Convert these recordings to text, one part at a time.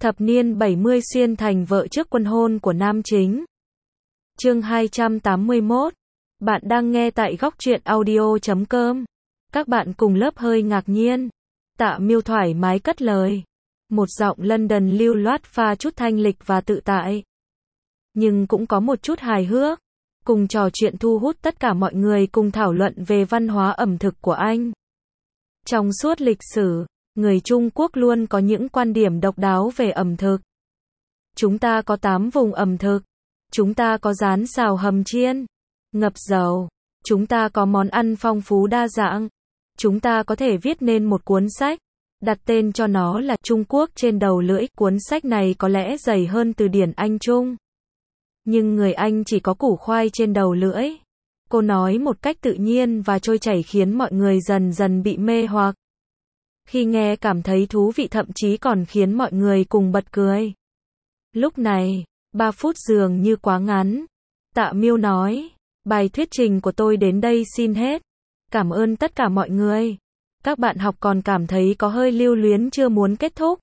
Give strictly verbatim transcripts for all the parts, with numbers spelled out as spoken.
Thập niên bảy mươi xuyên thành vợ trước quân hôn của nam chính. Chương hai trăm tám mươi mốt. Bạn đang nghe tại góc truyện audio chấm com. Các bạn cùng lớp hơi ngạc nhiên. Tạ Miêu thoải mái cất lời. Một giọng London lưu loát pha chút thanh lịch và tự tại. Nhưng cũng có một chút hài hước. Cùng trò chuyện thu hút tất cả mọi người cùng thảo luận về văn hóa ẩm thực của anh. Trong suốt lịch sử, người Trung Quốc luôn có những quan điểm độc đáo về ẩm thực. Chúng ta có tám vùng ẩm thực. Chúng ta có rán xào hầm chiên, ngập dầu. Chúng ta có món ăn phong phú đa dạng. Chúng ta có thể viết nên một cuốn sách, đặt tên cho nó là Trung Quốc trên đầu lưỡi. Cuốn sách này có lẽ dày hơn từ điển Anh Trung. Nhưng người Anh chỉ có củ khoai trên đầu lưỡi. Cô nói một cách tự nhiên và trôi chảy khiến mọi người dần dần bị mê hoặc. Khi nghe cảm thấy thú vị, thậm chí còn khiến mọi người cùng bật cười. Lúc này, ba phút dường như quá ngắn. Tạ Miêu nói, bài thuyết trình của tôi đến đây xin hết. Cảm ơn tất cả mọi người. Các bạn học còn cảm thấy có hơi lưu luyến chưa muốn kết thúc.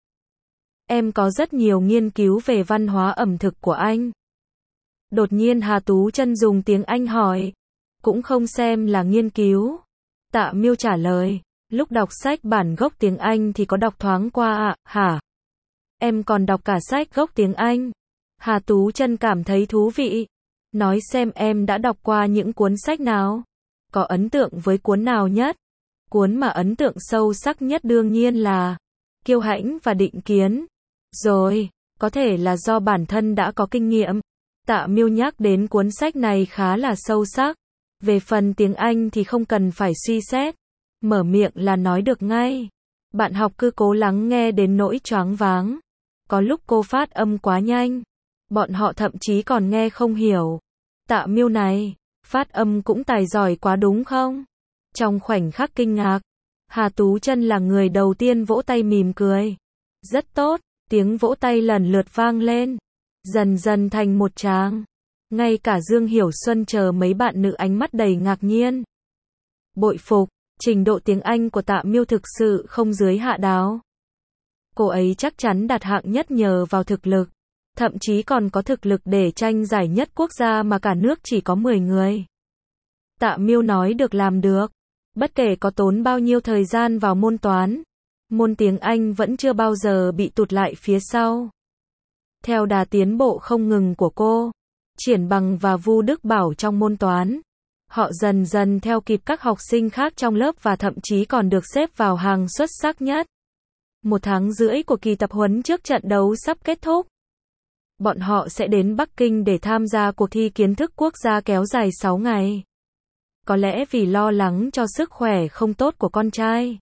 Em có rất nhiều nghiên cứu về văn hóa ẩm thực của anh. Đột nhiên Hà Tú Chân dùng tiếng Anh hỏi. Cũng không xem là nghiên cứu. Tạ Miêu trả lời. Lúc đọc sách bản gốc tiếng Anh thì có đọc thoáng qua ạ, à, hả? Em còn đọc cả sách gốc tiếng Anh. Hà Tú Chân cảm thấy thú vị. Nói xem em đã đọc qua những cuốn sách nào? Có ấn tượng với cuốn nào nhất? Cuốn mà ấn tượng sâu sắc nhất đương nhiên là Kiêu Hãnh và Định Kiến. Rồi, có thể là do bản thân đã có kinh nghiệm. Tạ Miêu nhắc đến cuốn sách này khá là sâu sắc. Về phần tiếng Anh thì không cần phải suy xét. Mở miệng là nói được ngay. Bạn học cứ cố lắng nghe đến nỗi choáng váng. Có lúc cô phát âm quá nhanh. Bọn họ thậm chí còn nghe không hiểu. Tạ Miêu này, phát âm cũng tài giỏi quá đúng không? Trong khoảnh khắc kinh ngạc, Hà Tú Chân là người đầu tiên vỗ tay mỉm cười. Rất tốt, tiếng vỗ tay lần lượt vang lên. Dần dần thành một tràng. Ngay cả Dương Hiểu Xuân chờ mấy bạn nữ ánh mắt đầy ngạc nhiên. Bội phục. Trình độ tiếng Anh của Tạ Miêu thực sự không dưới Hạ Đào. Cô ấy chắc chắn đạt hạng nhất nhờ vào thực lực. Thậm chí còn có thực lực để tranh giải nhất quốc gia mà cả nước chỉ có mười người. Tạ Miêu nói được làm được. Bất kể có tốn bao nhiêu thời gian vào môn toán, môn tiếng Anh vẫn chưa bao giờ bị tụt lại phía sau. Theo đà tiến bộ không ngừng của cô, Triển Bằng và Vu Đức Bảo trong môn toán, họ dần dần theo kịp các học sinh khác trong lớp và thậm chí còn được xếp vào hàng xuất sắc nhất. Một tháng rưỡi của kỳ tập huấn trước trận đấu sắp kết thúc. Bọn họ sẽ đến Bắc Kinh để tham gia cuộc thi kiến thức quốc gia kéo dài sáu ngày. Có lẽ vì lo lắng cho sức khỏe không tốt của con trai,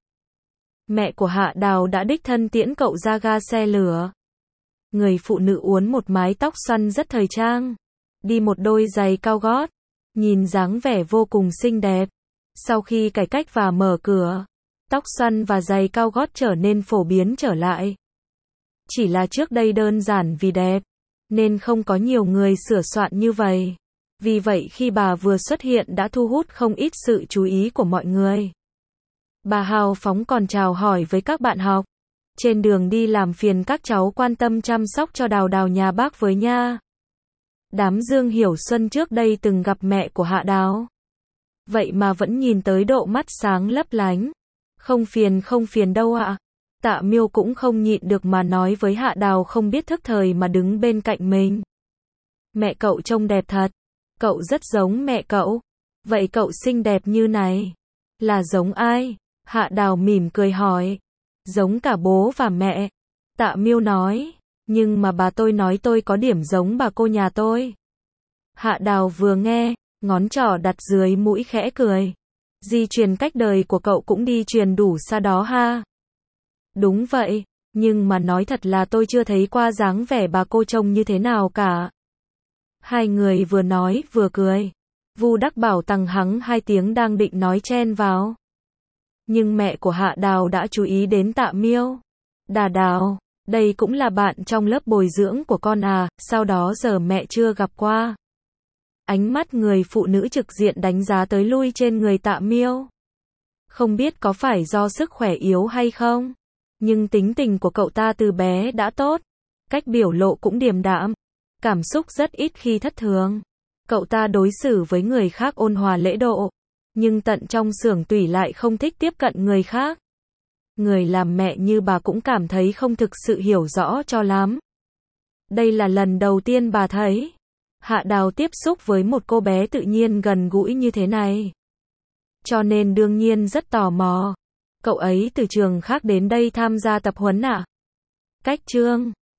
mẹ của Hạ Đào đã đích thân tiễn cậu ra ga xe lửa. Người phụ nữ uốn một mái tóc xoăn rất thời trang, đi một đôi giày cao gót, nhìn dáng vẻ vô cùng xinh đẹp. Sau khi cải cách và mở cửa, tóc xoăn và giày cao gót trở nên phổ biến trở lại. Chỉ là trước đây đơn giản vì đẹp, nên không có nhiều người sửa soạn như vậy. Vì vậy khi bà vừa xuất hiện đã thu hút không ít sự chú ý của mọi người. Bà hào phóng còn chào hỏi với các bạn học. Trên đường đi làm phiền các cháu quan tâm chăm sóc cho Đào Đào nhà bác với nha. Đám Dương Hiểu Xuân trước đây từng gặp mẹ của Hạ Đào. Vậy mà vẫn nhìn tới độ mắt sáng lấp lánh. Không phiền không phiền đâu ạ. Tạ Miêu cũng không nhịn được mà nói với Hạ Đào không biết thức thời mà đứng bên cạnh mình. Mẹ cậu trông đẹp thật. Cậu rất giống mẹ cậu. Vậy cậu xinh đẹp như này là giống ai? Hạ Đào mỉm cười hỏi. Giống cả bố và mẹ. Tạ Miêu nói. Nhưng mà bà tôi nói tôi có điểm giống bà cô nhà tôi. Hạ Đào vừa nghe, ngón trỏ đặt dưới mũi khẽ cười. Di truyền cách đời của cậu cũng đi truyền đủ xa đó ha. Đúng vậy, nhưng mà nói thật là tôi chưa thấy qua dáng vẻ bà cô trông như thế nào cả. Hai người vừa nói vừa cười. Vu Đắc Bảo tằng hắng hai tiếng đang định nói chen vào. Nhưng mẹ của Hạ Đào đã chú ý đến Tạ Miêu. Đà Đào, đây cũng là bạn trong lớp bồi dưỡng của con à, sau đó giờ mẹ chưa gặp qua. Ánh mắt người phụ nữ trực diện đánh giá tới lui trên người Tạ Miêu. Không biết có phải do sức khỏe yếu hay không, nhưng tính tình của cậu ta từ bé đã tốt. Cách biểu lộ cũng điềm đạm. Cảm xúc rất ít khi thất thường. Cậu ta đối xử với người khác ôn hòa lễ độ. Nhưng tận trong xưởng tủy lại không thích tiếp cận người khác. Người làm mẹ như bà cũng cảm thấy không thực sự hiểu rõ cho lắm. Đây là lần đầu tiên bà thấy Hạ Đào tiếp xúc với một cô bé tự nhiên gần gũi như thế này. Cho nên đương nhiên rất tò mò. Cậu ấy từ trường khác đến đây tham gia tập huấn à? Cách Trương